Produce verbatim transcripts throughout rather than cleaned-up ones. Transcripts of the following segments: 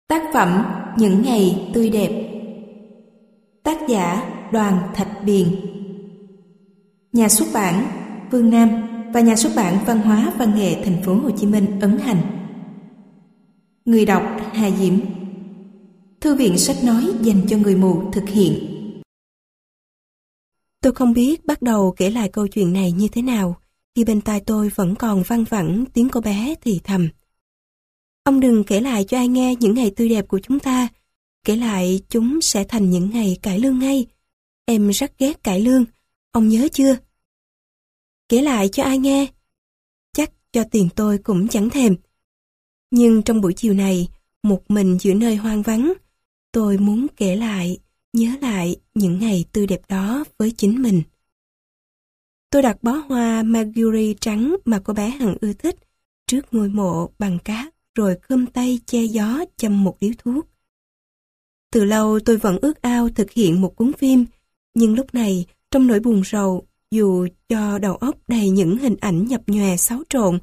Tác phẩm Những ngày tươi đẹp. Tác giả Đoàn Thạch Biền. Nhà xuất bản Phương Nam và Nhà xuất bản Văn hóa Văn nghệ Thành phố Hồ Chí Minh ấn hành. Người đọc Hà Diễm. Thư viện sách nói dành cho người mù thực hiện. Tôi không biết bắt đầu kể lại câu chuyện này như thế nào khi bên tai tôi vẫn còn văng vẳng tiếng cô bé thì thầm. Ông đừng kể lại cho ai nghe những ngày tươi đẹp của chúng ta. Kể lại chúng sẽ thành những ngày cải lương ngay. Em rất ghét cải lương. Ông nhớ chưa? Kể lại cho ai nghe? Chắc cho tiền tôi cũng chẳng thèm. Nhưng trong buổi chiều này, một mình giữa nơi hoang vắng, tôi muốn kể lại, nhớ lại những ngày tươi đẹp đó với chính mình. Tôi đặt bó hoa Marguerite trắng mà cô bé hằng ưa thích trước ngôi mộ bằng cát, rồi khum tay che gió châm một điếu thuốc. Từ lâu tôi vẫn ước ao thực hiện một cuốn phim, nhưng lúc này trong nỗi buồn rầu, dù cho đầu óc đầy những hình ảnh nhập nhòe xáo trộn,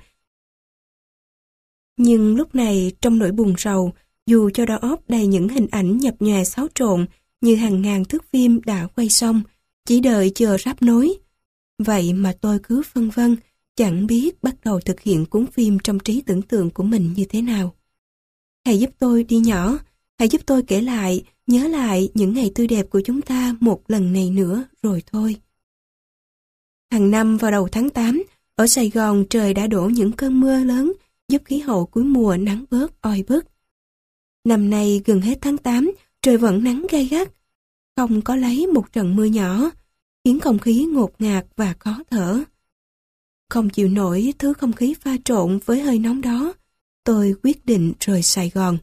nhưng lúc này trong nỗi buồn rầu, dù cho đầu óc đầy những hình ảnh nhập nhòe xáo trộn như hàng ngàn thước phim đã quay xong, chỉ đợi chờ ráp nối. Vậy mà tôi cứ phân vân, chẳng biết bắt đầu thực hiện cuốn phim trong trí tưởng tượng của mình như thế nào. Hãy giúp tôi đi nhỏ, hãy giúp tôi kể lại, nhớ lại những ngày tươi đẹp của chúng ta một lần này nữa rồi thôi. Hàng năm vào đầu tháng tám, ở Sài Gòn trời đã đổ những cơn mưa lớn, giúp khí hậu cuối mùa nắng bớt oi bức. Năm nay gần hết tháng tám, trời vẫn nắng gay gắt, không có lấy một trận mưa nhỏ, khiến không khí ngột ngạt và khó thở. Không chịu nổi thứ không khí pha trộn với hơi nóng đó, tôi quyết định rời Sài Gòn.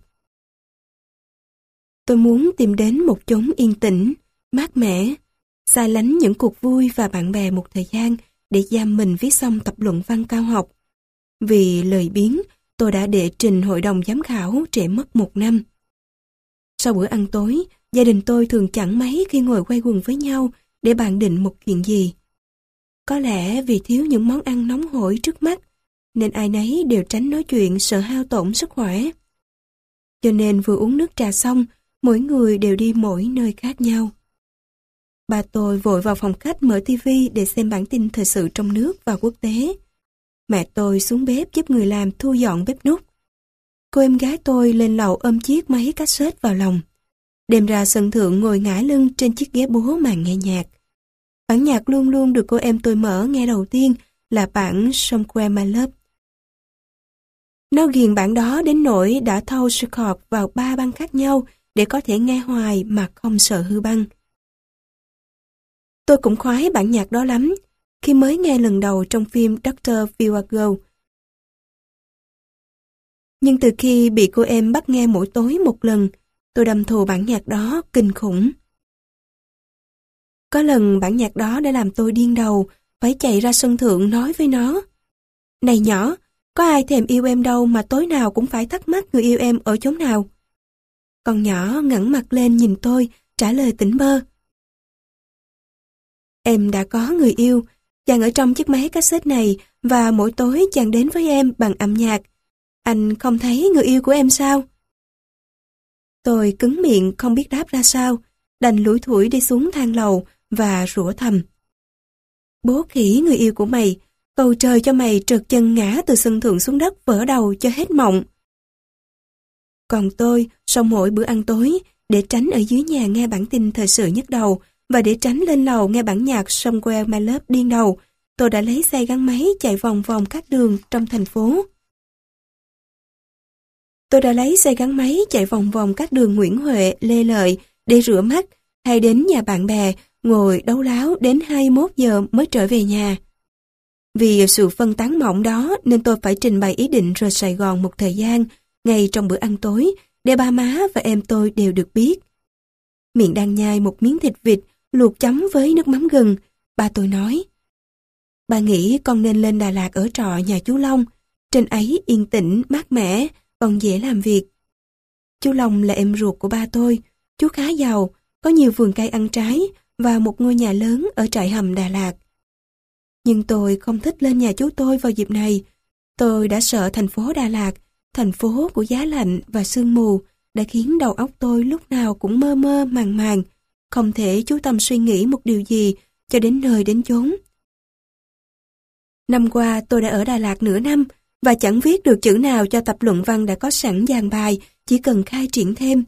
Tôi muốn tìm đến một chốn yên tĩnh, mát mẻ, xa lánh những cuộc vui và bạn bè một thời gian để giam mình viết xong tập luận văn cao học. Vì lời biếng, tôi đã đệ trình hội đồng giám khảo trễ mất một năm. Sau bữa ăn tối, gia đình tôi thường chẳng mấy khi ngồi quay quần với nhau để bàn định một chuyện gì. Có lẽ vì thiếu những món ăn nóng hổi trước mắt, nên ai nấy đều tránh nói chuyện sợ hao tổn sức khỏe. Cho nên vừa uống nước trà xong, mỗi người đều đi mỗi nơi khác nhau. Bà tôi vội vào phòng khách mở tivi để xem bản tin thời sự trong nước và quốc tế. Mẹ tôi xuống bếp giúp người làm thu dọn bếp núc. Cô em gái tôi lên lầu ôm chiếc máy cassette vào lòng. Đem ra sân thượng ngồi ngả lưng trên chiếc ghế bố mà nghe nhạc. Bản nhạc luôn luôn được cô em tôi mở nghe đầu tiên là bản Somewhere My Love. Nó ghiền bản đó đến nỗi đã thâu record vào ba băng khác nhau để có thể nghe hoài mà không sợ hư băng. Tôi cũng khoái bản nhạc đó lắm khi mới nghe lần đầu trong phim doctor Zhivago. Nhưng từ khi bị cô em bắt nghe mỗi tối một lần, tôi đâm thù bản nhạc đó kinh khủng. Có lần bản nhạc đó đã làm tôi điên đầu, phải chạy ra sân thượng nói với nó: "Này nhỏ, có ai thèm yêu em đâu mà tối nào cũng phải thắc mắc người yêu em ở chốn nào." Con nhỏ ngẩng mặt lên nhìn tôi, trả lời tỉnh bơ: "Em đã có người yêu, chàng ở trong chiếc máy cassette này và mỗi tối chàng đến với em bằng âm nhạc. Anh không thấy người yêu của em sao?" Tôi cứng miệng không biết đáp ra sao, đành lủi thủi đi xuống thang lầu và rủa thầm: "Bố khỉ người yêu của mày, cầu trời cho mày trượt chân ngã từ sân thượng xuống đất vỡ đầu cho hết mộng." Còn tôi, sau mỗi bữa ăn tối, để tránh ở dưới nhà nghe bản tin thời sự nhức đầu và để tránh lên lầu nghe bản nhạc Somewhere My Love điên đầu, tôi đã lấy xe gắn máy chạy vòng vòng các đường trong thành phố. Tôi đã lấy xe gắn máy chạy vòng vòng các đường Nguyễn Huệ, Lê Lợi để rửa mắt hay đến nhà bạn bè ngồi đấu láo đến hai mươi mốt giờ mới trở về nhà. Vì sự phân tán mỏng đó nên tôi phải trình bày ý định rời Sài Gòn một thời gian ngay trong bữa ăn tối để ba má và em tôi đều được biết. Miệng đang nhai một miếng thịt vịt luộc chấm với nước mắm gừng, ba tôi nói: "Ba nghĩ con nên lên Đà Lạt ở trọ nhà chú Long, trên ấy yên tĩnh, mát mẻ, còn dễ làm việc." Chú Long là em ruột của ba tôi, chú khá giàu, có nhiều vườn cây ăn trái và một ngôi nhà lớn ở trại hầm Đà Lạt. Nhưng tôi không thích lên nhà chú tôi vào dịp này. Tôi đã sợ thành phố Đà Lạt, thành phố của giá lạnh và sương mù, đã khiến đầu óc tôi lúc nào cũng mơ mơ màng màng, không thể chú tâm suy nghĩ một điều gì cho đến nơi đến chốn. Năm qua tôi đã ở Đà Lạt nửa năm và chẳng viết được chữ nào cho tập luận văn đã có sẵn dàn bài, chỉ cần khai triển thêm.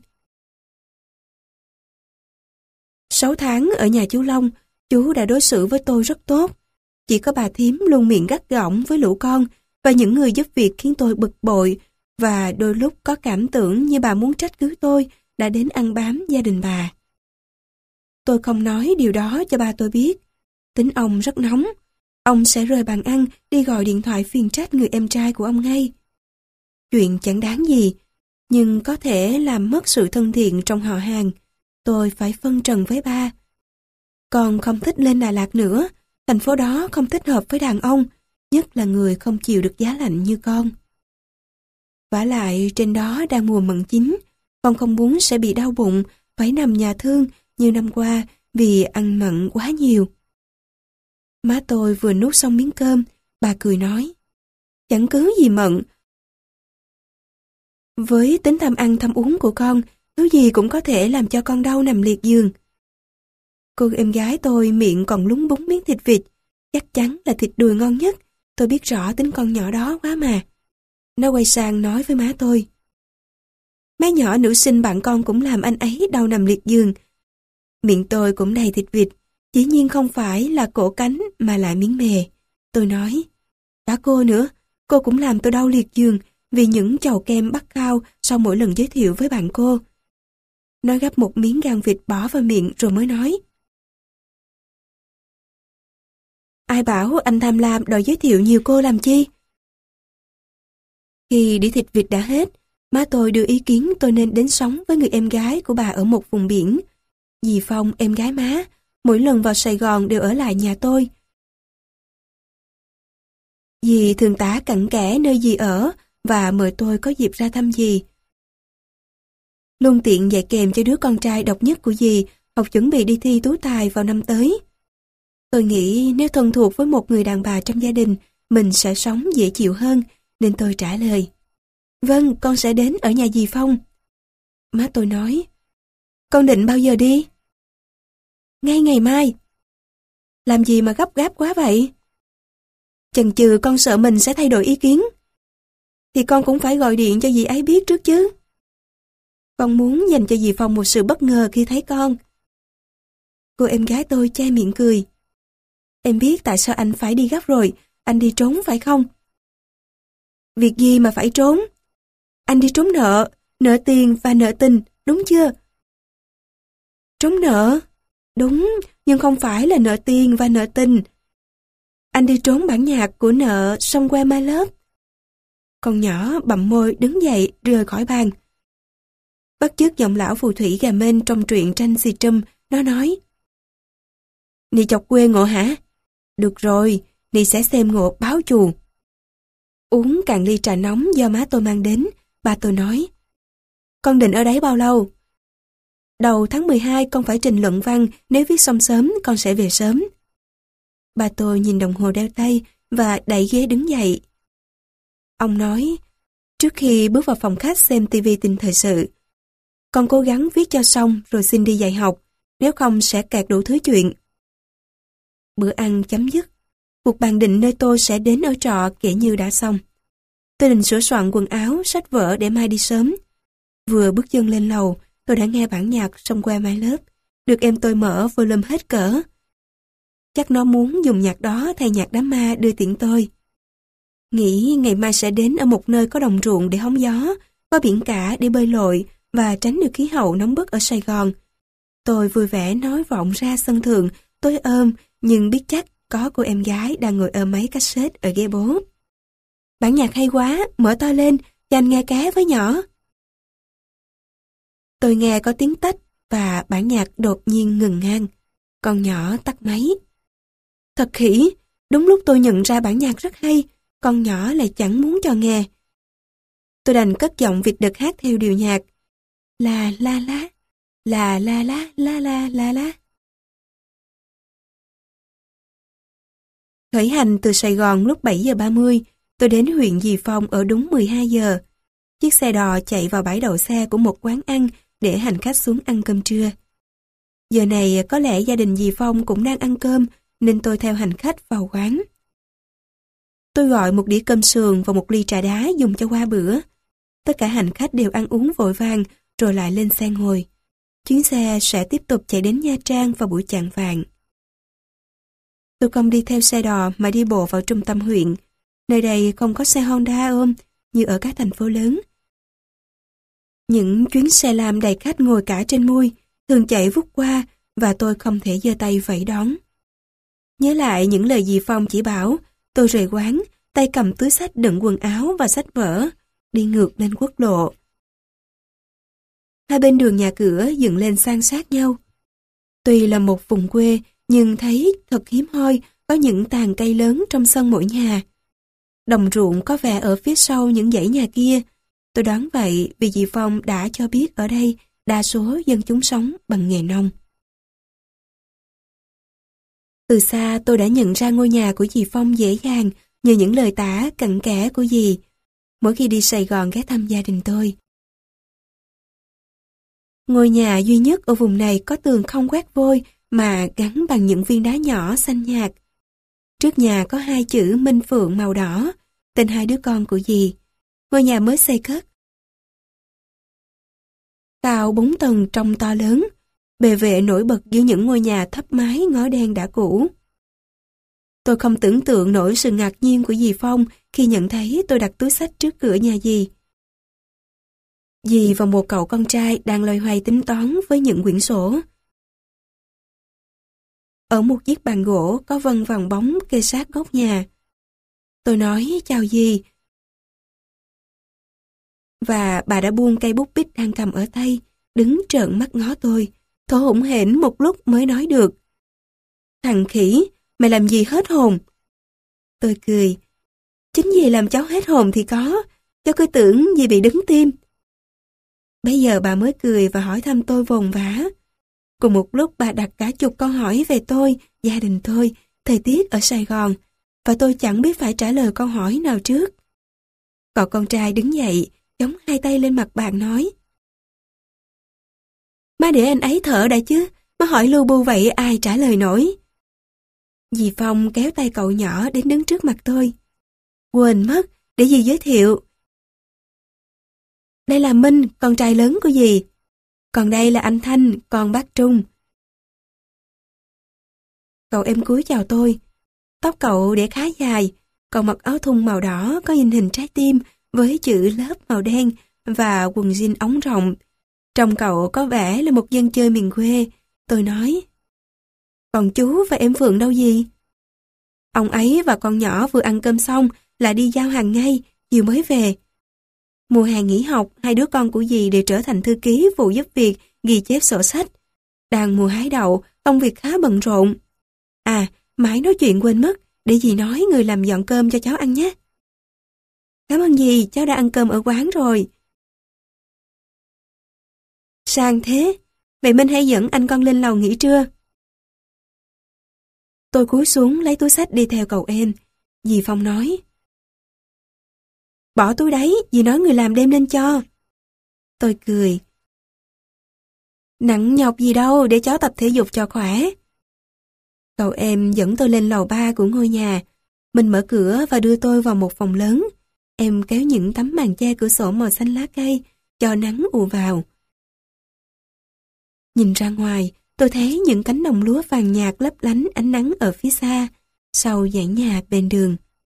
Sáu tháng ở nhà chú Long, chú đã đối xử với tôi rất tốt. Chỉ có bà thím luôn miệng gắt gỏng với lũ con và những người giúp việc khiến tôi bực bội, và đôi lúc có cảm tưởng như bà muốn trách cứ tôi đã đến ăn bám gia đình bà. Tôi không nói điều đó cho ba tôi biết. Tính ông rất nóng. Ông sẽ rời bàn ăn đi gọi điện thoại phiền trách người em trai của ông ngay. Chuyện chẳng đáng gì, nhưng có thể làm mất sự thân thiện trong họ hàng. Tôi phải phân trần với ba. Con không thích lên Đà Lạt nữa, thành phố đó không thích hợp với đàn ông, nhất là người không chịu được giá lạnh như con. Vả lại trên đó đang mùa mận chín, con không muốn sẽ bị đau bụng, phải nằm nhà thương như năm qua vì ăn mặn quá nhiều. Má tôi vừa nuốt xong miếng cơm, bà cười nói, chẳng cứ gì mận. Với tính tham ăn tham uống của con, thứ gì cũng có thể làm cho con đau nằm liệt giường. Cô em gái tôi miệng còn lúng búng miếng thịt vịt, chắc chắn là thịt đùi ngon nhất, tôi biết rõ tính con nhỏ đó quá mà. Nó quay sang nói với má tôi, má nhỏ nữ sinh bạn con cũng làm anh ấy đau nằm liệt giường. Miệng tôi cũng đầy thịt vịt, dĩ nhiên không phải là cổ cánh mà là miếng mề. Tôi nói, cả cô nữa, cô cũng làm tôi đau liệt giường vì những chầu kem bắt khao sau mỗi lần giới thiệu với bạn cô. Nó gắp một miếng gan vịt bỏ vào miệng rồi mới nói, ai bảo anh tham lam đòi giới thiệu nhiều cô làm chi? Khi đĩa thịt vịt đã hết, má tôi đưa ý kiến tôi nên đến sống với người em gái của bà ở một vùng biển. Dì Phong, em gái má, mỗi lần vào Sài Gòn đều ở lại nhà tôi. Dì thường tả cặn kẽ nơi dì ở và mời tôi có dịp ra thăm dì. Luôn tiện dạy kèm cho đứa con trai độc nhất của dì, học chuẩn bị đi thi tú tài vào năm tới. Tôi nghĩ nếu thân thuộc với một người đàn bà trong gia đình, mình sẽ sống dễ chịu hơn, nên tôi trả lời. Vâng, con sẽ đến ở nhà dì Phong. Má tôi nói, con định bao giờ đi? Ngay ngày mai. Làm gì mà gấp gáp quá vậy? Chần chừ con sợ mình sẽ thay đổi ý kiến. Thì con cũng phải gọi điện cho dì ấy biết trước chứ. Con muốn dành cho dì Phong một sự bất ngờ khi thấy con. Cô em gái tôi che miệng cười. Em biết tại sao anh phải đi gấp rồi, anh đi trốn phải không? Việc gì mà phải trốn? Anh đi trốn nợ, nợ tiền và nợ tình, đúng chưa? Trốn nợ? Đúng, nhưng không phải là nợ tiền và nợ tình. Anh đi trốn bản nhạc của nợ Somewhere My Love. Con nhỏ bặm môi đứng dậy rời khỏi bàn. Bắt chước giọng lão phù thủy gà mên trong truyện tranh xì trâm, nó nói. Nì chọc quê ngộ hả? Được rồi, Nì sẽ xem ngộ báo chù. Uống cạn ly trà nóng do má tôi mang đến, bà tôi nói. Con định ở đấy bao lâu? Đầu tháng mười hai con phải trình luận văn, nếu viết xong sớm con sẽ về sớm. Bà tôi nhìn đồng hồ đeo tay và đẩy ghế đứng dậy. Ông nói, trước khi bước vào phòng khách xem tivi tin thời sự, con cố gắng viết cho xong rồi xin đi dạy học, nếu không sẽ kẹt đủ thứ chuyện. Bữa ăn chấm dứt, cuộc bàn định nơi tôi sẽ đến ở trọ kể như đã xong. Tôi định sửa soạn quần áo, sách vở để mai đi sớm. Vừa bước chân lên lầu, tôi đã nghe bản nhạc Somewhere My Love, được em tôi mở volume hết cỡ. Chắc nó muốn dùng nhạc đó thay nhạc đám ma đưa tiễn tôi. Nghĩ ngày mai sẽ đến ở một nơi có đồng ruộng để hóng gió, có biển cả để bơi lội và tránh được khí hậu nóng bức ở Sài Gòn. Tôi vui vẻ nói vọng ra sân thượng, tôi ôm, nhưng biết chắc có cô em gái đang ngồi ôm máy cassette ở ghế bố. Bản nhạc hay quá, mở to lên, cho anh nghe ké với nhỏ. Tôi nghe có tiếng tách và bản nhạc đột nhiên ngừng ngang. Con nhỏ tắt máy. Thật khỉ, đúng lúc tôi nhận ra bản nhạc rất hay, con nhỏ lại chẳng muốn cho nghe. Tôi đành cất giọng vịt đực hát theo điều nhạc. La la la, la la la la la la la. Khởi hành từ Sài Gòn lúc bảy giờ ba mươi, tôi đến huyện Dì Phong ở đúng mười hai giờ. chiếc xe đò chạy vào bãi đậu xe của một quán ăn để hành khách xuống ăn cơm trưa. Giờ này có lẽ gia đình dì Phong cũng đang ăn cơm, nên tôi theo hành khách vào quán. Tôi gọi một đĩa cơm sườn và một ly trà đá dùng cho qua bữa. Tất cả hành khách đều ăn uống vội vàng rồi lại lên xe ngồi. Chuyến xe sẽ tiếp tục chạy đến Nha Trang vào buổi chạng vạng. Tôi không đi theo xe đò mà đi bộ vào trung tâm huyện. Nơi đây không có xe Honda ôm như ở các thành phố lớn. Những chuyến xe lam đầy khách ngồi cả trên mui thường chạy vút qua và tôi không thể giơ tay vẫy đón. Nhớ lại những lời dì Phong chỉ bảo, tôi rời quán, tay cầm túi xách đựng quần áo và sách vở, đi ngược lên quốc lộ. Hai bên đường nhà cửa dựng lên san sát nhau. Tuy là một vùng quê, nhưng thấy thật hiếm hoi có những tàn cây lớn trong sân mỗi nhà. Đồng ruộng có vẻ ở phía sau những dãy nhà kia. Tôi đoán vậy vì dì Phong đã cho biết ở đây đa số dân chúng sống bằng nghề nông. Từ xa tôi đã nhận ra ngôi nhà của dì Phong dễ dàng nhờ những lời tả cặn kẽ của dì mỗi khi đi Sài Gòn ghé thăm gia đình tôi. Ngôi nhà duy nhất ở vùng này có tường không quét vôi mà gắn bằng những viên đá nhỏ xanh nhạt. Trước nhà có hai chữ Minh Phượng màu đỏ, tên hai đứa con của dì. Ngôi nhà mới xây cất. Cao bốn tầng trông to lớn, bề vệ nổi bật giữa những ngôi nhà thấp mái ngói đen đã cũ. Tôi không tưởng tượng nổi sự ngạc nhiên của dì Phong khi nhận thấy tôi đặt túi xách trước cửa nhà dì. Dì và một cậu con trai đang loay hoay tính toán với những quyển sổ. Ở một chiếc bàn gỗ có vân vàng bóng kê sát góc nhà. Tôi nói chào dì. Và bà đã buông cây bút bích đang cầm ở tay, đứng trợn mắt ngó tôi, thở hổn hển một lúc mới nói được. Thằng khỉ, mày làm gì hết hồn? Tôi cười. Chính dì làm cháu hết hồn thì có, cháu cứ tưởng dì bị đứng tim. Bây giờ bà mới cười và hỏi thăm tôi vồn vã. Cùng một lúc bà đặt cả chục câu hỏi về tôi, gia đình tôi, thời tiết ở Sài Gòn, và tôi chẳng biết phải trả lời câu hỏi nào trước. Cậu con trai đứng dậy, chống hai tay lên mặt bàn nói. Má để anh ấy thở đã chứ, má hỏi lu bu vậy ai trả lời nổi. Dì Phong kéo tay cậu nhỏ đến đứng trước mặt tôi. Quên mất, để dì giới thiệu. Đây là Minh, con trai lớn của dì. Còn đây là anh Thanh, con bác Trung. Cậu em cúi chào tôi. Tóc cậu để khá dài, còn mặc áo thun màu đỏ có in hình trái tim với chữ lớp màu đen và quần jean ống rộng. Trông cậu có vẻ là một dân chơi miền quê. Tôi nói. Còn chú và em Phượng đâu gì? Ông ấy và con nhỏ vừa ăn cơm xong là đi giao hàng ngay, chiều mới về. Mùa hè nghỉ học, hai đứa con của dì đều trở thành thư ký phụ giúp việc ghi chép sổ sách. Đang mùa hái đậu, công việc khá bận rộn. À, mãi nói chuyện quên mất, để dì nói người làm dọn cơm cho cháu ăn nhé. Cảm ơn dì, cháu đã ăn cơm ở quán rồi. Sang thế, vậy Minh hãy dẫn anh con lên lầu nghỉ trưa. Tôi cúi xuống lấy túi xách đi theo cậu em. Dì Phong nói. Bỏ túi đấy, dì nói người làm đem lên cho. Tôi cười. Nặng nhọc gì đâu, để cháu tập thể dục cho khỏe. Cậu em dẫn tôi lên lầu ba của ngôi nhà. Mình mở cửa và đưa tôi vào một phòng lớn. Em kéo những tấm màn che cửa sổ màu xanh lá cây, cho nắng ùa vào. Nhìn ra ngoài, tôi thấy những cánh đồng lúa vàng nhạt lấp lánh ánh nắng ở phía xa, sau dãy nhà bên đường.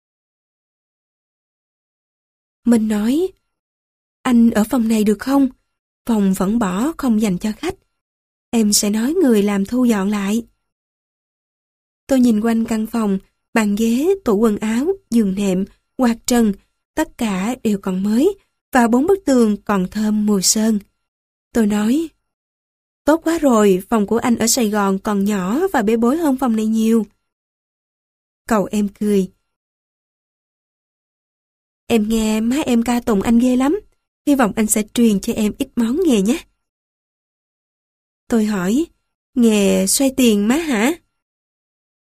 Mình nói, anh ở phòng này được không? Phòng vẫn bỏ không dành cho khách. Em sẽ nói người làm thu dọn lại. Tôi nhìn quanh căn phòng, bàn ghế, tủ quần áo, giường nệm, quạt trần, tất cả đều còn mới, và bốn bức tường còn thơm mùi sơn. Tôi nói, tốt quá rồi, phòng của anh ở Sài Gòn còn nhỏ và bê bối hơn phòng này nhiều. Cậu em cười. Em nghe má em ca tụng anh ghê lắm, hy vọng anh sẽ truyền cho em ít món nghề nhé. Tôi hỏi, nghề xoay tiền má hả?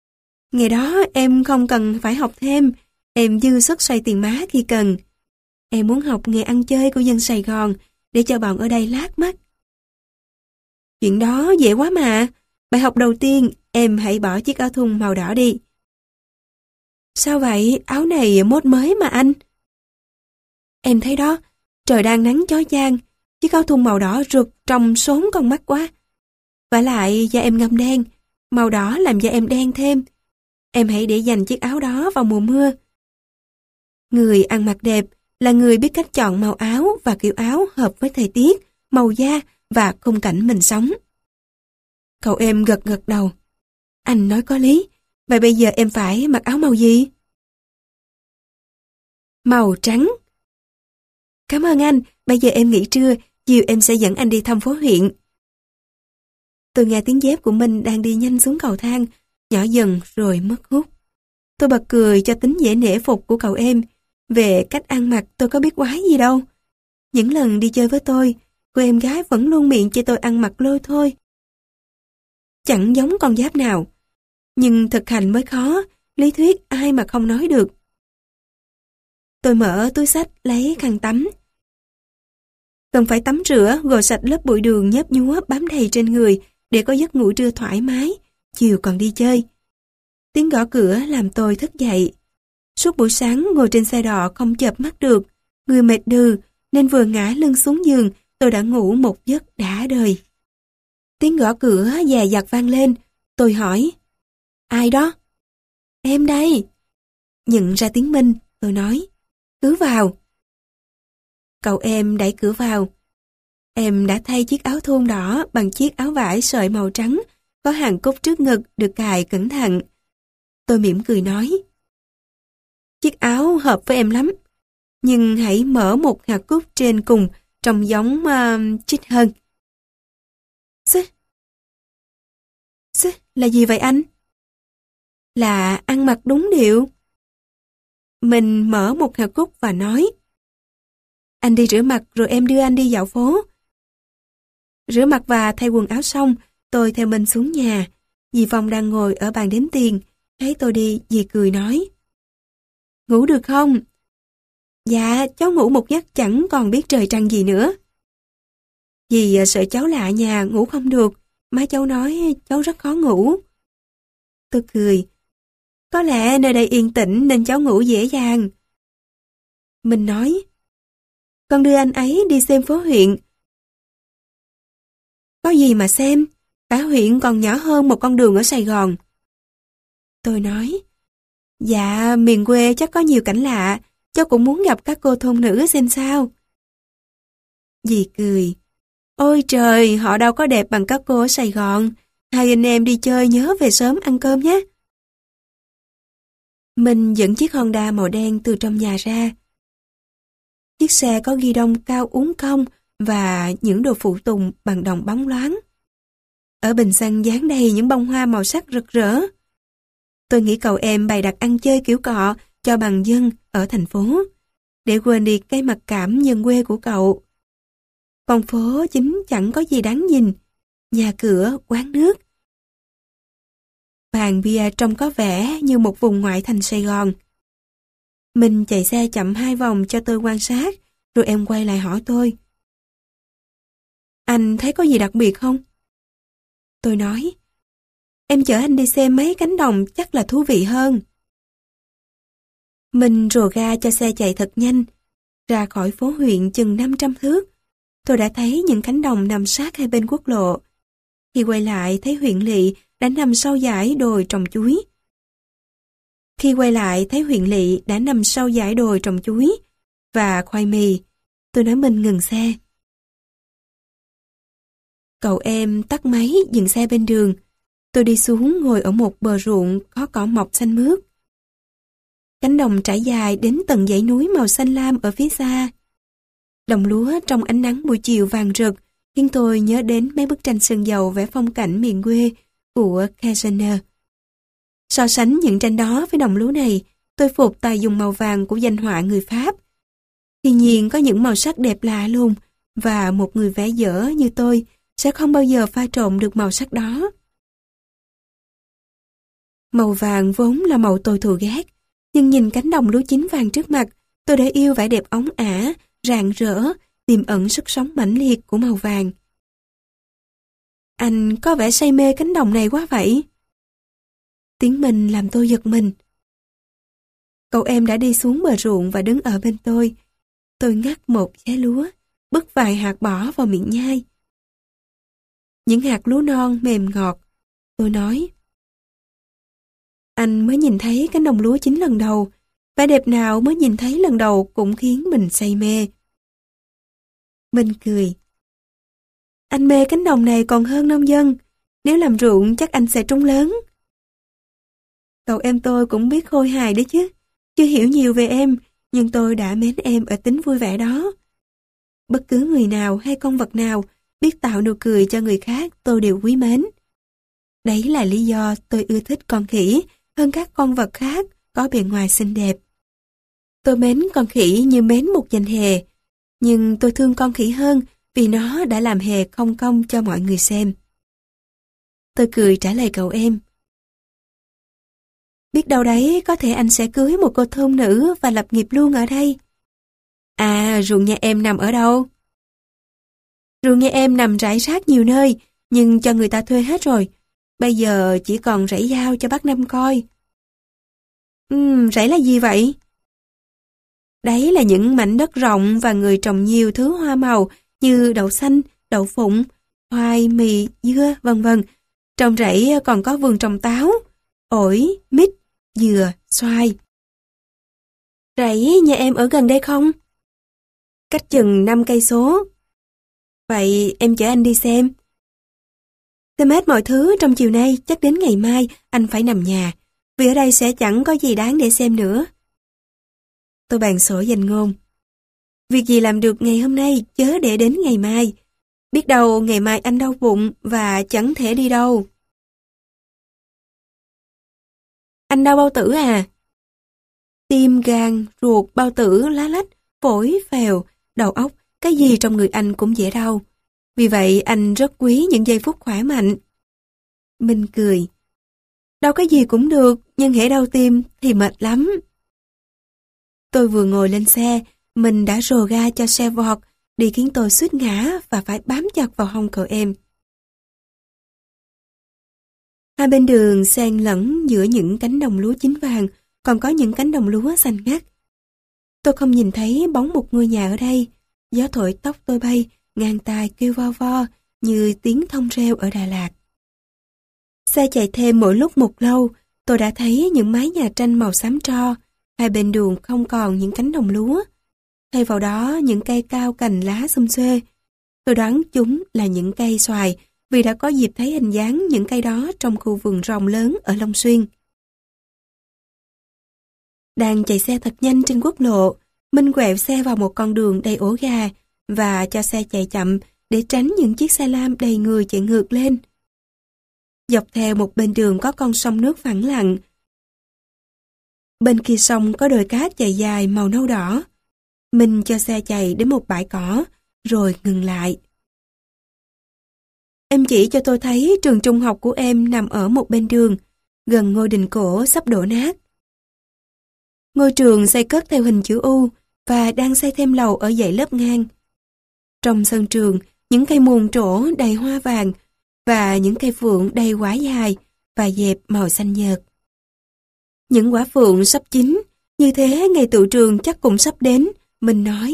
Nghề đó em không cần phải học thêm, em dư sức xoay tiền má khi cần. Em muốn học nghề ăn chơi của dân Sài Gòn để cho bọn ở đây lác mắt. Chuyện đó dễ quá mà. Bài học đầu tiên, em hãy bỏ chiếc áo thun màu đỏ đi. Sao vậy? Áo này mốt mới mà anh. Em thấy đó, trời đang nắng chói chang, chiếc áo thun màu đỏ rực trông sốn con mắt quá. Vả lại da em ngâm đen, màu đỏ làm da em đen thêm. Em hãy để dành chiếc áo đó vào mùa mưa. Người ăn mặc đẹp là người biết cách chọn màu áo và kiểu áo hợp với thời tiết, màu da và khung cảnh mình sống. Cậu em gật gật đầu. Anh nói có lý. Vậy bây giờ em phải mặc áo màu gì? Màu trắng. Cảm ơn anh. Bây giờ em nghỉ trưa, chiều em sẽ dẫn anh đi thăm phố huyện. Tôi nghe tiếng dép của mình đang đi nhanh xuống cầu thang, nhỏ dần rồi mất hút. Tôi bật cười cho tính dễ nể phục của cậu em. Về cách ăn mặc tôi có biết quái gì đâu. Những lần đi chơi với tôi, cô em gái vẫn luôn miệng cho tôi ăn mặc lôi thôi. Chẳng giống con giáp nào. Nhưng thực hành mới khó, lý thuyết ai mà không nói được. Tôi mở túi xách lấy khăn tắm. Cần phải tắm rửa, gột sạch lớp bụi đường nhớp nhúa bám đầy trên người để có giấc ngủ trưa thoải mái, chiều còn đi chơi. Tiếng gõ cửa làm tôi thức dậy. Suốt buổi sáng ngồi trên xe đò không chợp mắt được, người mệt đừ nên vừa ngã lưng xuống giường tôi đã ngủ một giấc đã đời. Tiếng gõ cửa dè dặt vang lên, tôi hỏi. Ai đó? Em đây. Nhận ra tiếng Minh, tôi nói. Cứ vào. Cậu em đẩy cửa vào. Em đã thay chiếc áo thun đỏ bằng chiếc áo vải sợi màu trắng, có hàng cúc trước ngực được cài cẩn thận. Tôi mỉm cười nói. Chiếc áo hợp với em lắm, nhưng hãy mở một hạt cúc trên cùng trông giống uh, chích hơn. Xích. Xích là gì vậy anh? Là ăn mặc đúng điệu. Mình mở một hạt cúc và nói. Anh đi rửa mặt rồi em đưa anh đi dạo phố. Rửa mặt và thay quần áo xong, tôi theo mình xuống nhà. Dì Phong đang ngồi ở bàn đếm tiền. Thấy tôi đi, dì cười nói. Ngủ được không? Dạ, cháu ngủ một giấc chẳng còn biết trời trăng gì nữa. Dì sợ cháu lạ nhà, ngủ không được. Má cháu nói cháu rất khó ngủ. Tôi cười. Có lẽ nơi đây yên tĩnh nên cháu ngủ dễ dàng. Mình nói. Con đưa anh ấy đi xem phố huyện. Có gì mà xem, cả huyện còn nhỏ hơn một con đường ở Sài Gòn. Tôi nói. Dạ, miền quê chắc có nhiều cảnh lạ, cháu cũng muốn gặp các cô thôn nữ xem sao. Dì cười. Ôi trời, họ đâu có đẹp bằng các cô ở Sài Gòn. Hai anh em đi chơi nhớ về sớm ăn cơm nhé. Mình dẫn chiếc Honda màu đen từ trong nhà ra. Chiếc xe có ghi đông cao uốn cong và những đồ phụ tùng bằng đồng bóng loáng. Ở bình xăng dán đầy những bông hoa màu sắc rực rỡ. Tôi nghĩ cậu em bày đặt ăn chơi kiểu cọ cho bằng dân ở thành phố, để quên đi cái mặc cảm nhân quê của cậu. Con phố chính chẳng có gì đáng nhìn, nhà cửa, quán nước. Bàn bia trông có vẻ như một vùng ngoại thành Sài Gòn. Mình chạy xe chậm hai vòng cho tôi quan sát, rồi em quay lại hỏi tôi. Anh thấy có gì đặc biệt không? Tôi nói. Em chở anh đi xem mấy cánh đồng chắc là thú vị hơn. Mình rồ ga cho xe chạy thật nhanh. Ra khỏi phố huyện chừng năm trăm thước. Tôi đã thấy những cánh đồng nằm sát hai bên quốc lộ. Khi quay lại thấy huyện lỵ đã nằm sau dải đồi trồng chuối. Khi quay lại thấy huyện lỵ đã nằm sau dải đồi trồng chuối và khoai mì, tôi nói mình ngừng xe. Cậu em tắt máy dừng xe bên đường. Tôi đi xuống ngồi ở một bờ ruộng có cỏ mọc xanh mướt. Cánh đồng trải dài đến tận dãy núi màu xanh lam ở phía xa. Đồng lúa trong ánh nắng buổi chiều vàng rực khiến tôi nhớ đến mấy bức tranh sơn dầu vẽ phong cảnh miền quê của Kessner. So sánh những tranh đó với đồng lúa này, tôi phục tài dùng màu vàng của danh họa người Pháp. Tuy nhiên có những màu sắc đẹp lạ lùng và một người vẽ dở như tôi sẽ không bao giờ pha trộn được màu sắc đó. Màu vàng vốn là màu tôi thù ghét, nhưng nhìn cánh đồng lúa chín vàng trước mặt, Tôi đã yêu vẻ đẹp óng ả, rạng rỡ, tiềm ẩn sức sống mãnh liệt của màu vàng. Anh có vẻ say mê cánh đồng này quá vậy. Tiếng mình làm tôi giật mình. Cậu em đã đi xuống bờ ruộng và đứng ở bên tôi. Tôi ngắt một trái lúa, bứt vài hạt bỏ vào miệng nhai. Những hạt lúa non mềm ngọt. Tôi nói. Anh mới nhìn thấy cánh đồng lúa chín lần đầu. Vẻ đẹp nào mới nhìn thấy lần đầu cũng khiến mình say mê. Minh cười. Anh mê cánh đồng này còn hơn nông dân. Nếu làm ruộng chắc anh sẽ trúng lớn. Cậu em tôi cũng biết khôi hài đấy chứ. Chưa hiểu nhiều về em, nhưng tôi đã mến em ở tính vui vẻ đó. Bất cứ người nào hay con vật nào biết tạo nụ cười cho người khác tôi đều quý mến. Đấy là lý do tôi ưa thích con khỉ hơn các con vật khác có bề ngoài xinh đẹp. Tôi mến con khỉ như mến một dành hề, nhưng tôi thương con khỉ hơn vì nó đã làm hề không công cho mọi người xem. Tôi cười trả lời cậu em. Biết đâu đấy có thể anh sẽ cưới một cô thôn nữ và lập nghiệp luôn ở đây. À, ruộng nhà em nằm ở đâu? Ruộng nhà em nằm rải rác nhiều nơi, nhưng cho người ta thuê hết rồi. Bây giờ chỉ còn rẫy giao cho bác Năm coi. Ừm, rẫy là gì vậy? Đấy là những mảnh đất rộng và người trồng nhiều thứ hoa màu như đậu xanh, đậu phụng, khoai, mì, dưa, vân vân. Trong rẫy còn có vườn trồng táo, ổi, mít, dừa, xoài. Rẫy nhà em ở gần đây không? Cách chừng năm cây số. Vậy em chở anh đi xem. Xem hết mọi thứ trong chiều nay, chắc đến ngày mai anh phải nằm nhà, vì ở đây sẽ chẳng có gì đáng để xem nữa. Tôi bàn sổ dành ngôn. Việc gì làm được ngày hôm nay chớ để đến ngày mai. Biết đâu ngày mai anh đau bụng và chẳng thể đi đâu. Anh đau bao tử à? Tim, gan, ruột, bao tử, lá lách, phổi, phèo, đầu óc, cái gì trong người anh cũng dễ đau. Vì vậy anh rất quý những giây phút khỏe mạnh. Minh cười. Đau cái gì cũng được, nhưng hễ đau tim thì mệt lắm. Tôi vừa ngồi lên xe, mình đã rồ ga cho xe vọt, đi khiến tôi suýt ngã và phải bám chặt vào hông cậu em. Hai bên đường xen lẫn giữa những cánh đồng lúa chín vàng, còn có những cánh đồng lúa xanh ngắt. Tôi không nhìn thấy bóng một ngôi nhà ở đây. Gió thổi tóc tôi bay, ngang tai kêu vo vo như tiếng thông reo ở Đà Lạt. Xe chạy thêm mỗi lúc một lâu, tôi đã thấy những mái nhà tranh màu xám tro. Hai bên đường không còn những cánh đồng lúa. Thay vào đó những cây cao cành lá xum xuê. Tôi đoán chúng là những cây xoài vì đã có dịp thấy hình dáng những cây đó trong khu vườn rộng lớn ở Long Xuyên. Đang chạy xe thật nhanh trên quốc lộ, Minh quẹo xe vào một con đường đầy ổ gà và cho xe chạy chậm để tránh những chiếc xe lam đầy người chạy ngược lên. Dọc theo một bên đường có con sông nước phẳng lặng. Bên kia sông có đồi cát chạy dài màu nâu đỏ. Minh cho xe chạy đến một bãi cỏ, rồi ngừng lại. Em chỉ cho tôi thấy trường trung học của em nằm ở một bên đường, gần ngôi đình cổ sắp đổ nát. Ngôi trường xây cất theo hình chữ U và đang xây thêm lầu ở dãy lớp ngang. Trong sân trường, những cây muôn trổ đầy hoa vàng và những cây phượng đầy quả dài và dẹp màu xanh nhợt. Những quả phượng sắp chín, như thế ngày tựu trường chắc cũng sắp đến, mình nói.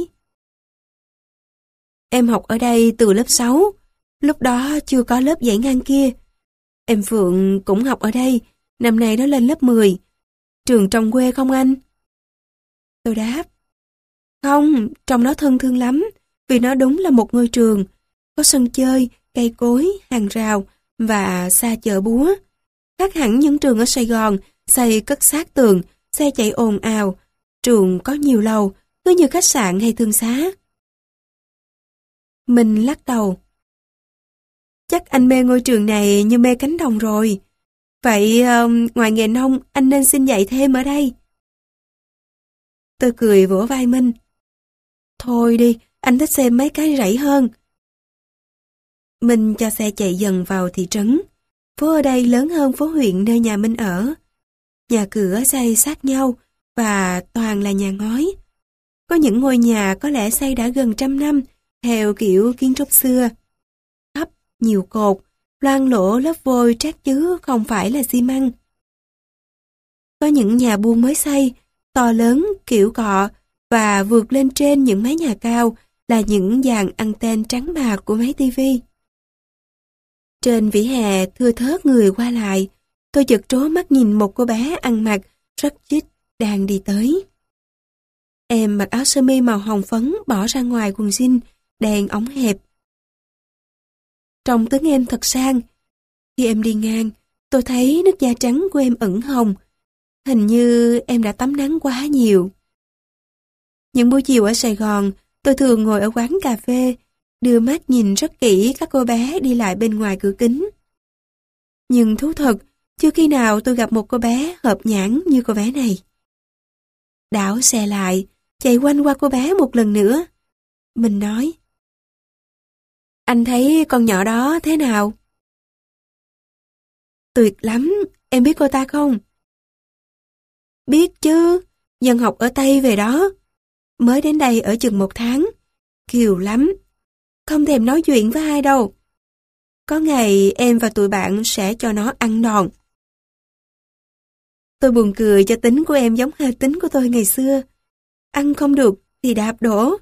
Em học ở đây từ lớp sáu, lúc đó chưa có lớp dãy ngang kia. Em Phượng cũng học ở đây, năm nay nó lên lớp mười. Trường trong quê không anh? Tôi đáp. Không, trong nó thân thương lắm, vì nó đúng là một ngôi trường. Có sân chơi, cây cối, hàng rào và xa chợ búa. Khác hẳn những trường ở Sài Gòn, xây cất sát tường, xe chạy ồn ào. Trường có nhiều lầu, cứ như khách sạn hay thương xá. Mình lắc đầu. Chắc anh mê ngôi trường này như mê cánh đồng rồi. Vậy uh, ngoài nghề nông, anh nên xin dạy thêm ở đây. Tôi cười vỗ vai Minh. Thôi đi, anh thích xem mấy cái rẫy hơn. Minh cho xe chạy dần vào thị trấn. Phố ở đây lớn hơn phố huyện nơi nhà Minh ở. Nhà cửa xây sát nhau và toàn là nhà ngói. Có những ngôi nhà có lẽ xây đã gần trăm năm, theo kiểu kiến trúc xưa. Thấp, nhiều cột, loang lổ lớp vôi trát chứ không phải là xi măng. Có những nhà buôn mới xây, to lớn, kiểu cọ, và vượt lên trên những mái nhà cao là những dàn anten trắng bạc của máy tivi. Trên vỉa hè thưa thớt người qua lại, tôi chợt trố mắt nhìn một cô bé ăn mặc rất chít đang đi tới. Em mặc áo sơ mi màu hồng phấn bỏ ra ngoài quần jean, đen ống hẹp. Trông tướng em thật sang. Khi em đi ngang, tôi thấy nước da trắng của em ửng hồng. Hình như em đã tắm nắng quá nhiều. Những buổi chiều ở Sài Gòn, tôi thường ngồi ở quán cà phê, đưa mắt nhìn rất kỹ các cô bé đi lại bên ngoài cửa kính. Nhưng thú thật, chưa khi nào tôi gặp một cô bé hợp nhãn như cô bé này. Đảo xe lại, chạy quanh qua cô bé một lần nữa. Mình nói, anh thấy con nhỏ đó thế nào? Tuyệt lắm, em biết cô ta không? Biết chứ, dân học ở Tây về đó. Mới đến đây ở chừng một tháng. Kiều lắm. Không thèm nói chuyện với ai đâu. Có ngày em và tụi bạn sẽ cho nó ăn đòn. Tôi buồn cười cho tính của em giống hệt tính của tôi ngày xưa. Ăn không được thì đạp đổ.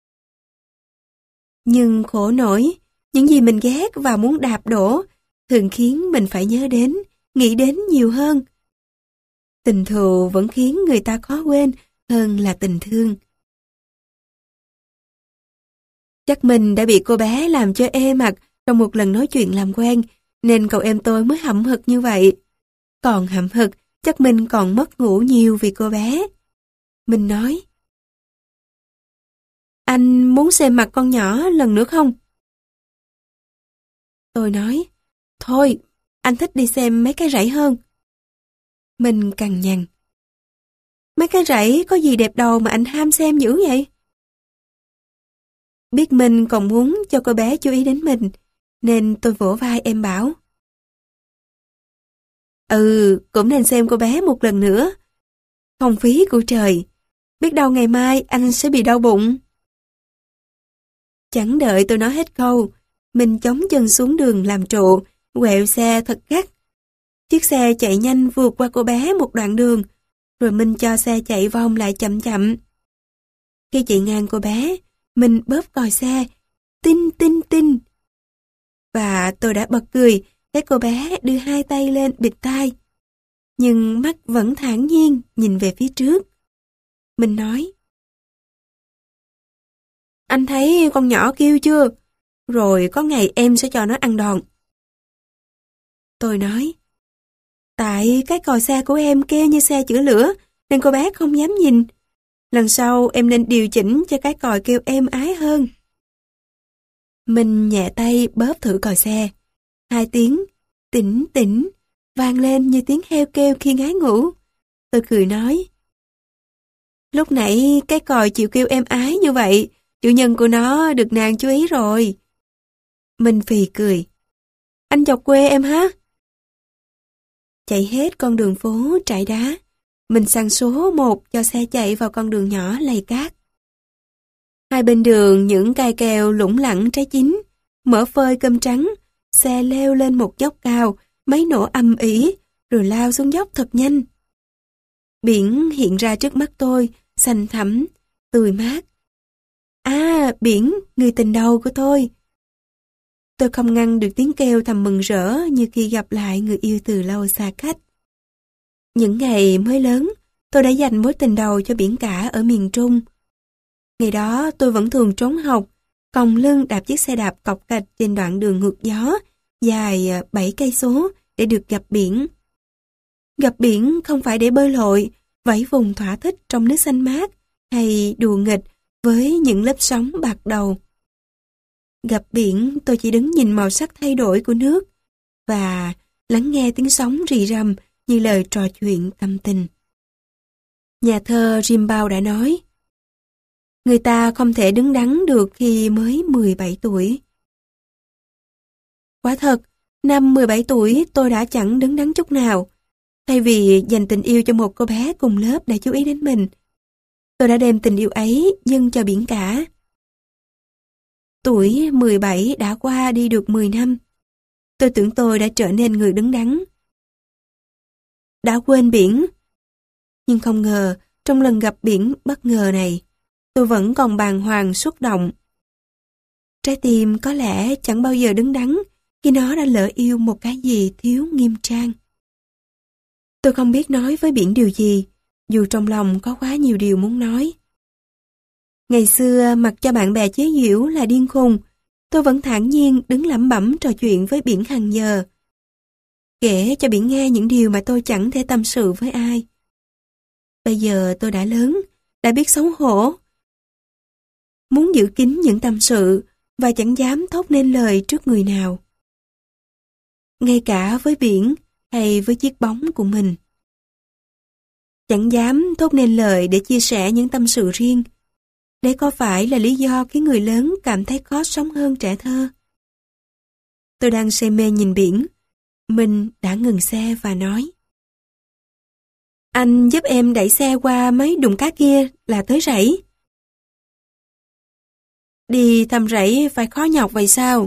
Nhưng khổ nổi, những gì mình ghét và muốn đạp đổ thường khiến mình phải nhớ đến, nghĩ đến nhiều hơn. Tình thù vẫn khiến người ta khó quên hơn là tình thương. Chắc mình đã bị cô bé làm cho ê mặt trong một lần nói chuyện làm quen, nên cậu em tôi mới hậm hực như vậy. Còn hậm hực, chắc mình còn mất ngủ nhiều vì cô bé. Mình nói, anh muốn xem mặt con nhỏ lần nữa không? Tôi nói, thôi, anh thích đi xem mấy cái rẫy hơn. Mình cằn nhằn, mấy cái rẫy có gì đẹp đầu mà anh ham xem dữ vậy? Biết mình còn muốn cho cô bé chú ý đến mình, nên tôi vỗ vai em bảo. Ừ, cũng nên xem cô bé một lần nữa. Không phí của trời, biết đâu ngày mai anh sẽ bị đau bụng. Chẳng đợi tôi nói hết câu, mình chống chân xuống đường làm trụ, quẹo xe thật gắt. Chiếc xe chạy nhanh vượt qua cô bé một đoạn đường, rồi mình cho xe chạy vòng lại chậm chậm. Khi chạy ngang cô bé, mình bóp còi xe, tinh tinh tinh. Và tôi đã bật cười, thấy cô bé đưa hai tay lên bịt tai. Nhưng mắt vẫn thản nhiên nhìn về phía trước. Mình nói, anh thấy con nhỏ kêu chưa? Rồi có ngày em sẽ cho nó ăn đòn. Tôi nói, tại cái còi xe của em kêu như xe chữa lửa, nên cô bé không dám nhìn. Lần sau em nên điều chỉnh cho cái còi kêu êm ái hơn. Mình nhẹ tay bóp thử còi xe. Hai tiếng, tỉnh tỉnh, vang lên như tiếng heo kêu khi ngái ngủ. Tôi cười nói, lúc nãy cái còi chịu kêu êm ái như vậy, chủ nhân của nó được nàng chú ý rồi. Mình phì cười, anh chọc quê em hả? Chạy hết con đường phố trải đá, mình sang số một cho xe chạy vào con đường nhỏ lầy cát. Hai bên đường những cây keo lủng lẳng trái chín, mỡ phơi cơm trắng, xe leo lên một dốc cao, máy nổ âm ỉ, rồi lao xuống dốc thật nhanh. Biển hiện ra trước mắt tôi, xanh thẳm, tươi mát. À, biển, người tình đầu của tôi. Tôi không ngăn được tiếng kêu thầm mừng rỡ như khi gặp lại người yêu từ lâu xa cách. Những ngày mới lớn, tôi đã dành mối tình đầu cho biển cả ở miền Trung. Ngày đó tôi vẫn thường trốn học, còng lưng đạp chiếc xe đạp cọc cạch trên đoạn đường ngược gió, dài bảy cây số để được gặp biển. Gặp biển không phải để bơi lội, vẫy vùng thỏa thích trong nước xanh mát, hay đùa nghịch với những lớp sóng bạc đầu. Gặp biển tôi chỉ đứng nhìn màu sắc thay đổi của nước, và lắng nghe tiếng sóng rì rầm như lời trò chuyện tâm tình. Nhà thơ Rimbaud đã nói, người ta không thể đứng đắn được khi mới mười bảy tuổi. Quả thật, năm mười bảy tuổi tôi đã chẳng đứng đắn chút nào. Thay vì dành tình yêu cho một cô bé cùng lớp để chú ý đến mình, Tôi đã đem tình yêu ấy dâng cho biển cả. Tuổi mười bảy đã qua đi được mười năm. Tôi tưởng tôi đã trở nên người đứng đắn, đã quên biển. Nhưng không ngờ, trong lần gặp biển bất ngờ này, tôi vẫn còn bàng hoàng xúc động. Trái tim có lẽ chẳng bao giờ đứng đắn khi nó đã lỡ yêu một cái gì thiếu nghiêm trang. Tôi không biết nói với biển điều gì, dù trong lòng có quá nhiều điều muốn nói. Ngày xưa mặc cho bạn bè chế giễu là điên khùng, tôi vẫn thản nhiên đứng lẩm bẩm trò chuyện với biển hàng giờ. Kể cho biển nghe những điều mà tôi chẳng thể tâm sự với ai. Bây giờ tôi đã lớn, đã biết xấu hổ. Muốn giữ kín những tâm sự và chẳng dám thốt nên lời trước người nào. Ngay cả với biển hay với chiếc bóng của mình. Chẳng dám thốt nên lời để chia sẻ những tâm sự riêng. Đấy có phải là lý do khiến người lớn cảm thấy khó sống hơn trẻ thơ? Tôi đang say mê nhìn biển. Mình đã ngừng xe và nói: Anh giúp em đẩy xe qua mấy đụng cát kia là tới rẫy. Đi thăm rẫy phải khó nhọc vậy sao?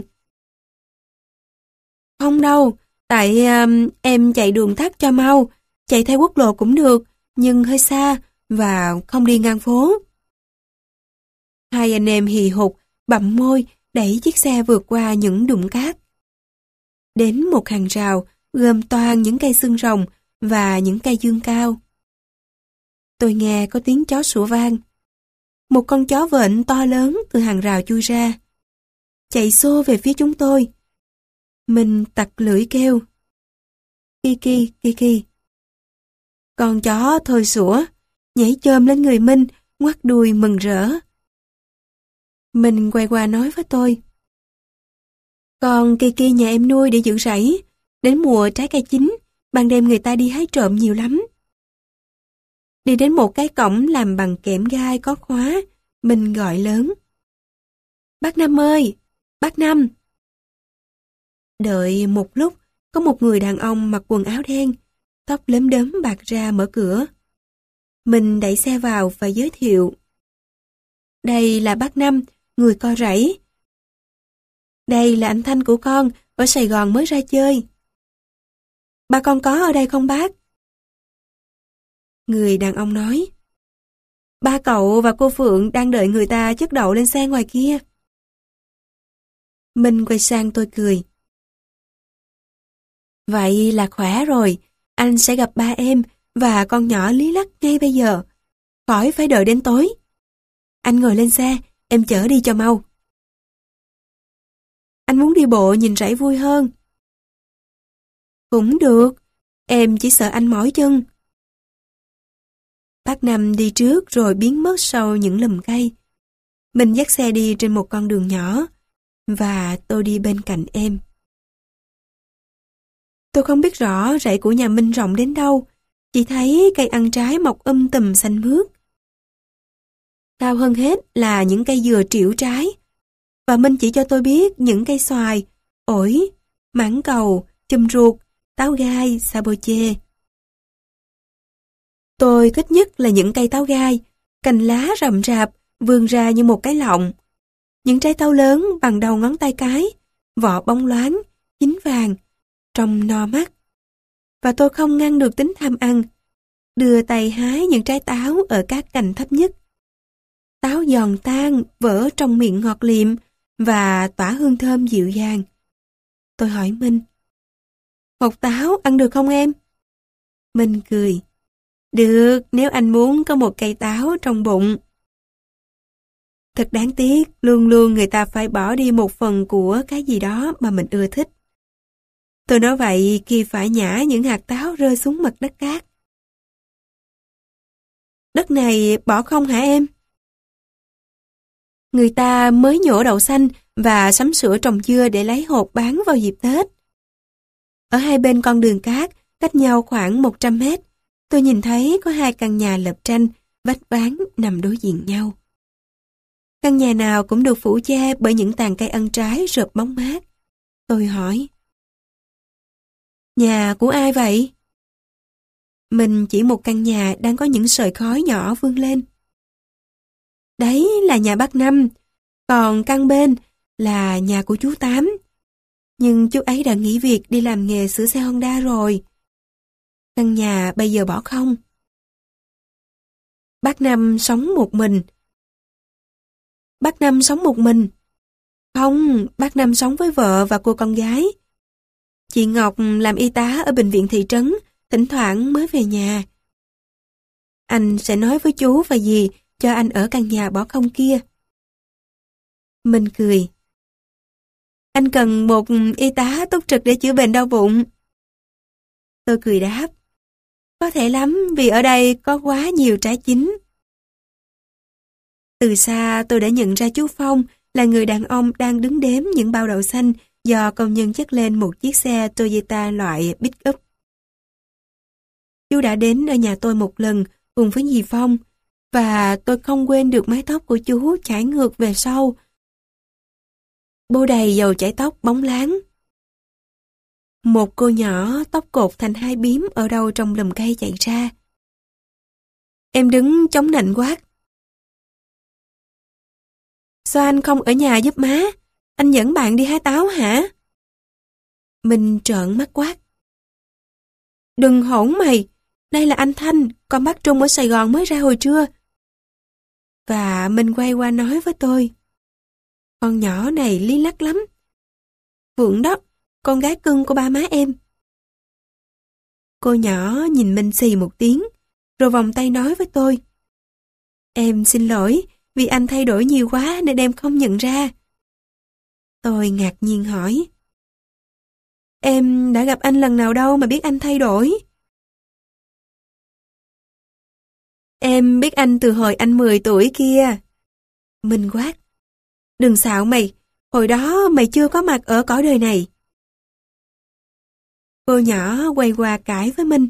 Không đâu, tại um, em chạy đường tắt cho mau, chạy theo quốc lộ cũng được, nhưng hơi xa và không đi ngang phố. Hai anh em hì hục, bặm môi, đẩy chiếc xe vượt qua những đụng cát. Đến một hàng rào, gồm toàn những cây xương rồng và những cây dương cao. Tôi nghe có tiếng chó sủa vang. Một con chó vện to lớn từ hàng rào chui ra, chạy xô về phía chúng tôi. Mình tặc lưỡi kêu: Kiki, Kiki. Con chó thôi sủa, nhảy chồm lên người Minh, ngoắt đuôi mừng rỡ. Mình quay qua nói với tôi: Con Kiki nhà em nuôi để giữ rẫy, đến mùa trái cây chín, ban đêm người ta đi hái trộm nhiều lắm. Đi đến một cái cổng làm bằng kẽm gai có khóa, mình gọi lớn: Bác Năm ơi, bác Năm. Đợi một lúc, có một người đàn ông mặc quần áo đen, tóc lấm đốm bạc ra mở cửa. Mình đẩy xe vào và giới thiệu: Đây là bác Năm, người co rẫy. Đây là anh Thanh của con, ở Sài Gòn mới ra chơi. Ba con có ở đây không bác? Người đàn ông nói: Ba cậu và cô Phượng đang đợi người ta chất đậu lên xe ngoài kia. Mình quay sang tôi cười: Vậy là khỏe rồi, anh sẽ gặp ba em và con nhỏ Lý Lắc ngay bây giờ. Khỏi phải đợi đến tối. Anh ngồi lên xe, em chở đi cho mau. Anh muốn đi bộ nhìn rẫy vui hơn. Cũng được, em chỉ sợ anh mỏi chân. Bác Năm đi trước rồi biến mất sau những lùm cây. Mình dắt xe đi trên một con đường nhỏ, và tôi đi bên cạnh em. Tôi không biết rõ rẫy của nhà Minh rộng đến đâu, chỉ thấy cây ăn trái mọc um tùm xanh mướt. Cao hơn hết là những cây dừa trĩu trái, và Minh chỉ cho tôi biết những cây xoài, ổi, mãng cầu, chùm ruột, táo gai, saboche. Tôi thích nhất là những cây táo gai, cành lá rậm rạp, vươn ra như một cái lọng. Những trái táo lớn bằng đầu ngón tay cái, vỏ bóng loáng, chín vàng, trông no mắt. Và tôi không ngăn được tính tham ăn, đưa tay hái những trái táo ở các cành thấp nhất. Táo giòn tan, vỡ trong miệng ngọt liệm và tỏa hương thơm dịu dàng. Tôi hỏi Minh: Hột táo ăn được không em? Minh cười: Được, nếu anh muốn có một cây táo trong bụng. Thật đáng tiếc, luôn luôn người ta phải bỏ đi một phần của cái gì đó mà mình ưa thích. Tôi nói vậy khi phải nhả những hạt táo rơi xuống mặt đất cát. Đất này bỏ không hả em? Người ta mới nhổ đậu xanh và sắm sửa trồng dưa để lấy hột bán vào dịp Tết. Ở hai bên con đường cát, cách nhau khoảng một trăm mét, tôi nhìn thấy có hai căn nhà lợp tranh, vách ván nằm đối diện nhau. Căn nhà nào cũng được phủ che bởi những tàn cây ăn trái rợp bóng mát. Tôi hỏi: Nhà của ai vậy? Mình chỉ một căn nhà đang có những sợi khói nhỏ vươn lên. Đấy là nhà bác Năm, còn căn bên là nhà của chú Tám. Nhưng chú ấy đã nghỉ việc đi làm nghề sửa xe Honda rồi. Căn nhà bây giờ bỏ không. Bác Năm sống một mình. Bác Năm sống một mình. Không, bác Năm sống với vợ và cô con gái. Chị Ngọc làm y tá ở bệnh viện thị trấn, thỉnh thoảng mới về nhà. Anh sẽ nói với chú và dì cho anh ở căn nhà bỏ không kia. Mình cười. Anh cần một y tá túc trực để chữa bệnh đau bụng. Tôi cười đáp. Có thể lắm vì ở đây có quá nhiều trái chín. Từ xa tôi đã nhận ra chú Phong là người đàn ông đang đứng đếm những bao đậu xanh do công nhân chất lên một chiếc xe Toyota loại pick-up. Chú đã đến ở nhà tôi một lần cùng với dì Phong và tôi không quên được mái tóc của chú chải ngược về sau. Bô đầy dầu chải tóc bóng láng. Một cô nhỏ tóc cột thành hai bím ở đâu trong lùm cây chạy ra. Em đứng chống nạnh quát. Sao anh không ở nhà giúp má? Anh dẫn bạn đi hái táo hả? Mình trợn mắt quát. Đừng hỗn mày, đây là anh Thanh, con bác Trung ở Sài Gòn mới ra hồi trưa. Và mình quay qua nói với tôi. Con nhỏ này lý lắc lắm. Vượng đó, con gái cưng của ba má em. Cô nhỏ nhìn mình xì một tiếng, rồi vòng tay nói với tôi. Em xin lỗi, vì anh thay đổi nhiều quá nên em không nhận ra. Tôi ngạc nhiên hỏi. Em đã gặp anh lần nào đâu mà biết anh thay đổi? Em biết anh từ hồi anh mười tuổi kia. Mình quát. Đừng xạo mày, hồi đó mày chưa có mặt ở cõi đời này. Cô nhỏ quay qua cãi với mình.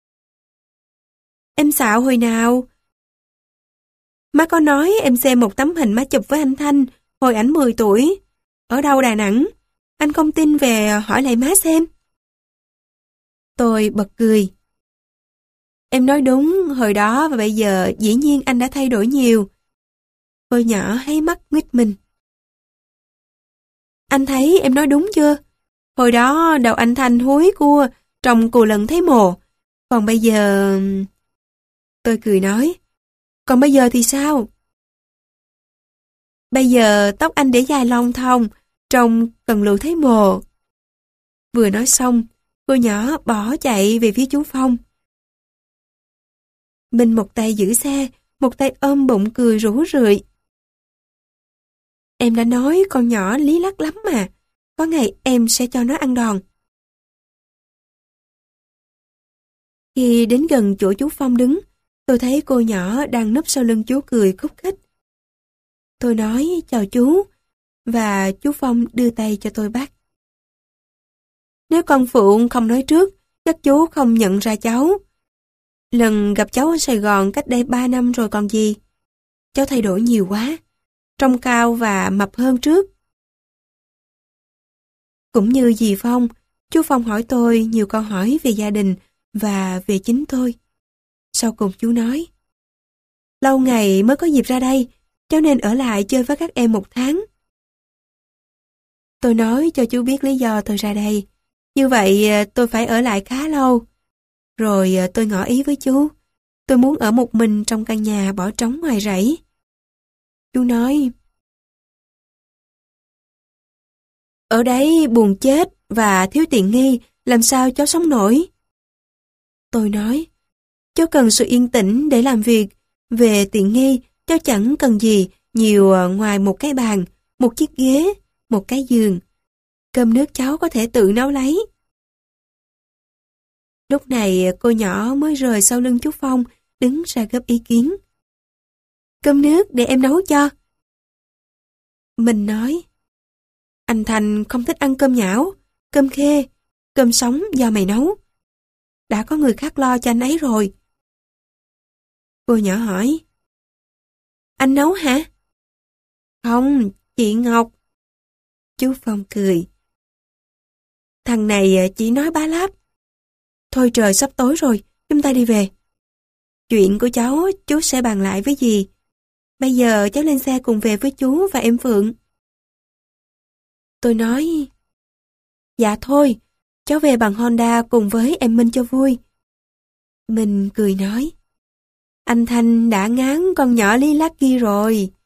Em xạo hồi nào? Má có nói em xem một tấm hình má chụp với anh Thanh hồi ảnh mười tuổi. Ở đâu Đà Nẵng? Anh không tin về hỏi lại má xem. Tôi bật cười. Em nói đúng, hồi đó và bây giờ dĩ nhiên anh đã thay đổi nhiều. Cô nhỏ háy mắt nguyết mình. Anh thấy em nói đúng chưa? Hồi đó đầu anh Thanh húi cua, trồng cù lần thấy mồ. Còn bây giờ... Tôi cười nói. Còn bây giờ thì sao? Bây giờ tóc anh để dài lông thòng, trông cần lựu thấy mồ. Vừa nói xong, cô nhỏ bỏ chạy về phía chú Phong. Mình một tay giữ xe, một tay ôm bụng cười rủ rượi. Em đã nói con nhỏ lý lắc lắm mà. Có ngày em sẽ cho nó ăn đòn. Khi đến gần chỗ chú Phong đứng, tôi thấy cô nhỏ đang núp sau lưng chú cười khúc khích. Tôi nói chào chú, và chú Phong đưa tay cho tôi bắt. Nếu con Phượng không nói trước, chắc chú không nhận ra cháu. Lần gặp cháu ở Sài Gòn cách đây ba năm rồi còn gì. Cháu thay đổi nhiều quá, trông cao và mập hơn trước. Cũng như dì Phong, chú Phong hỏi tôi nhiều câu hỏi về gia đình và về chính tôi. Sau cùng chú nói, lâu ngày mới có dịp ra đây, cháu nên ở lại chơi với các em một tháng. Tôi nói cho chú biết lý do tôi ra đây. Như vậy tôi phải ở lại khá lâu. Rồi tôi ngỏ ý với chú, tôi muốn ở một mình trong căn nhà bỏ trống ngoài rẫy. Chú nói, ở đấy buồn chết và thiếu tiện nghi, làm sao cháu sống nổi? Tôi nói, cháu cần sự yên tĩnh để làm việc. Về tiện nghi, cháu chẳng cần gì nhiều ngoài một cái bàn, một chiếc ghế, một cái giường. Cơm nước cháu có thể tự nấu lấy. Lúc này cô nhỏ mới rời sau lưng chú Phong, đứng ra góp ý kiến. Cơm nước để em nấu cho. Mình nói, anh Thành không thích ăn cơm nhão, cơm khê, cơm sống do mày nấu. Đã có người khác lo cho anh ấy rồi. Cô nhỏ hỏi, anh nấu hả? Không, chị Ngọc. Chú Phong cười. Thằng này chỉ nói bá láp. Thôi trời sắp tối rồi, chúng ta đi về. Chuyện của cháu chú sẽ bàn lại với dì. Bây giờ cháu lên xe cùng về với chú và em Phượng. Tôi nói, dạ thôi, cháu về bằng Honda cùng với em Minh cho vui. Minh cười nói, anh Thanh đã ngán con nhỏ Lý Lắc kia rồi,